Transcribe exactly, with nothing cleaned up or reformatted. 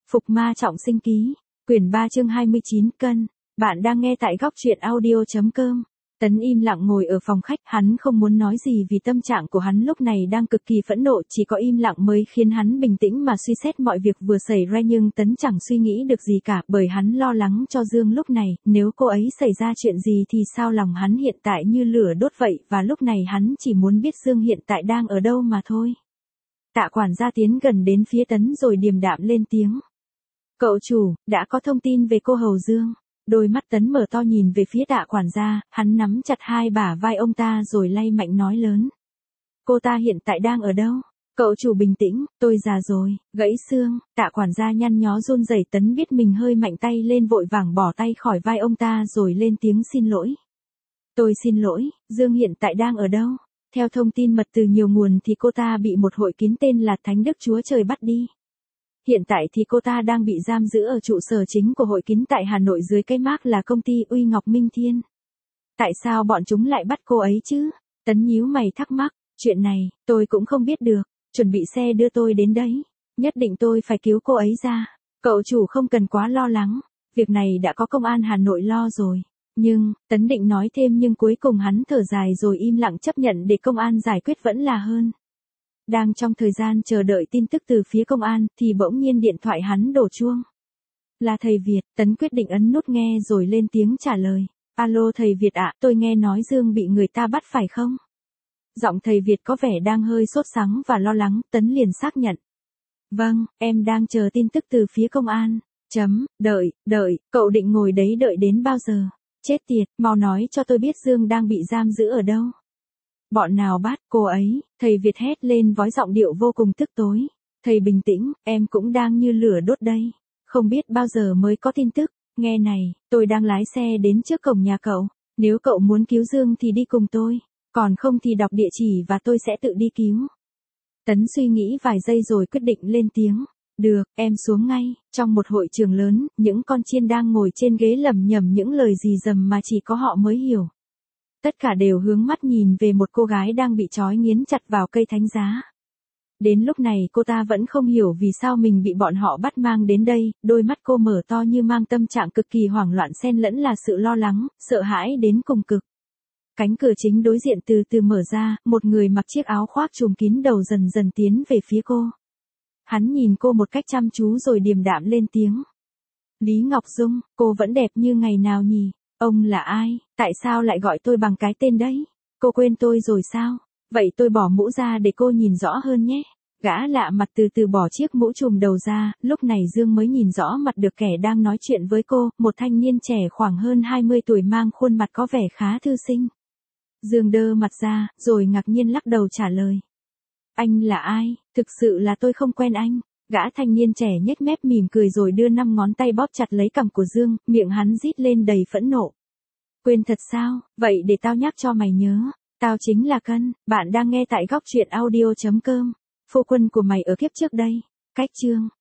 Phục ma trọng sinh ký, quyển ba chương hai mươi chín cân. Bạn đang nghe tại góc truyện audio.com. Tấn im lặng ngồi ở phòng khách, hắn không muốn nói gì vì tâm trạng của hắn lúc này đang cực kỳ phẫn nộ, chỉ có im lặng mới khiến hắn bình tĩnh mà suy xét mọi việc vừa xảy ra, nhưng Tấn chẳng suy nghĩ được gì cả, bởi hắn lo lắng cho Dương lúc này, nếu cô ấy xảy ra chuyện gì thì sao, lòng hắn hiện tại như lửa đốt vậy, và lúc này hắn chỉ muốn biết Dương hiện tại đang ở đâu mà thôi. Tạ quản gia tiến gần đến phía Tấn rồi điềm đạm lên tiếng. Cậu chủ, đã có thông tin về cô hầu Dương. Đôi mắt Tấn mở to nhìn về phía Tạ quản gia, hắn nắm chặt hai bả vai ông ta rồi lay mạnh nói lớn. Cô ta hiện tại đang ở đâu? Cậu chủ bình tĩnh, tôi già rồi, gãy xương. Tạ quản gia nhăn nhó run rẩy. Tấn biết mình hơi mạnh tay lên, vội vàng bỏ tay khỏi vai ông ta rồi lên tiếng xin lỗi. Tôi xin lỗi, Dương hiện tại đang ở đâu? Theo thông tin mật từ nhiều nguồn thì cô ta bị một hội kín tên là Thánh Đức Chúa Trời bắt đi. Hiện tại thì cô ta đang bị giam giữ ở trụ sở chính của hội kín tại Hà Nội dưới cái mác là công ty Uy Ngọc Minh Thiên. Tại sao bọn chúng lại bắt cô ấy chứ? Tấn nhíu mày thắc mắc, chuyện này, tôi cũng không biết được, chuẩn bị xe đưa tôi đến đấy. Nhất định tôi phải cứu cô ấy ra. Cậu chủ không cần quá lo lắng, việc này đã có công an Hà Nội lo rồi. Nhưng, Tấn định nói thêm nhưng cuối cùng hắn thở dài rồi im lặng chấp nhận để công an giải quyết vẫn là hơn. Đang trong thời gian chờ đợi tin tức từ phía công an thì bỗng nhiên điện thoại hắn đổ chuông. Là thầy Việt. Tấn quyết định ấn nút nghe rồi lên tiếng trả lời. Alo thầy Việt ạ, tôi nghe nói Dương bị người ta bắt phải không? Giọng thầy Việt có vẻ đang hơi sốt sắng và lo lắng. Tấn liền xác nhận. Vâng, em đang chờ tin tức từ phía công an. Chấm, đợi, đợi, cậu định ngồi đấy đợi đến bao giờ? Chết tiệt, mau nói cho tôi biết Dương đang bị giam giữ ở đâu. Bọn nào bắt cô ấy? Thầy Việt hét lên với giọng điệu vô cùng tức tối. Thầy bình tĩnh, em cũng đang như lửa đốt đây. Không biết bao giờ mới có tin tức. Nghe này, tôi đang lái xe đến trước cổng nhà cậu. Nếu cậu muốn cứu Dương thì đi cùng tôi. Còn không thì đọc địa chỉ và tôi sẽ tự đi cứu. Tấn suy nghĩ vài giây rồi quyết định lên tiếng. Được, em xuống ngay. Trong một hội trường lớn, những con chiên đang ngồi trên ghế lẩm nhẩm những lời gì dầm mà chỉ có họ mới hiểu. Tất cả đều hướng mắt nhìn về một cô gái đang bị trói nghiến chặt vào cây thánh giá. Đến lúc này cô ta vẫn không hiểu vì sao mình bị bọn họ bắt mang đến đây, đôi mắt cô mở to như mang tâm trạng cực kỳ hoảng loạn xen lẫn là sự lo lắng, sợ hãi đến cùng cực. Cánh cửa chính đối diện từ từ mở ra, một người mặc chiếc áo khoác trùm kín đầu dần dần tiến về phía cô. Hắn nhìn cô một cách chăm chú rồi điềm đạm lên tiếng. Lý Ngọc Dung, cô vẫn đẹp như ngày nào nhỉ? Ông là ai? Tại sao lại gọi tôi bằng cái tên đấy? Cô quên tôi rồi sao? Vậy tôi bỏ mũ ra để cô nhìn rõ hơn nhé. Gã lạ mặt từ từ bỏ chiếc mũ trùm đầu ra, lúc này Dương mới nhìn rõ mặt được kẻ đang nói chuyện với cô, một thanh niên trẻ khoảng hơn hai mươi tuổi mang khuôn mặt có vẻ khá thư sinh. Dương đơ mặt ra, rồi ngạc nhiên lắc đầu trả lời. Anh là ai? Thực sự là tôi không quen anh. Gã thanh niên trẻ nhếch mép mỉm cười rồi đưa năm ngón tay bóp chặt lấy cằm của Dương, miệng hắn rít lên đầy phẫn nộ. Quên thật sao? Vậy để tao nhắc cho mày nhớ. Tao chính là Cân, bạn đang nghe tại góc truyện audio.com. Phu quân của mày ở kiếp trước đây. Cách chương.